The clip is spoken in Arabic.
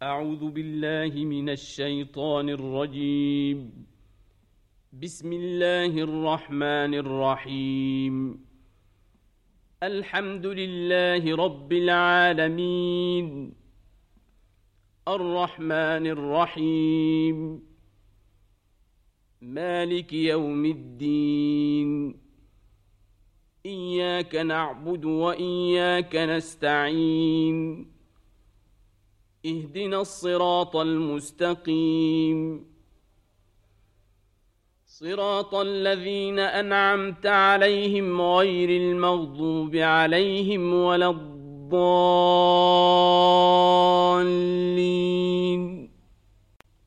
أعوذ بالله من الشيطان الرجيم. بسم الله الرحمن الرحيم. الحمد لله رب العالمين، الرحمن الرحيم، مالك يوم الدين. إياك نعبد وإياك نستعين. اهدنا الصراط المستقيم، صراط الذين أنعمت عليهم غير المغضوب عليهم ولا الضالين.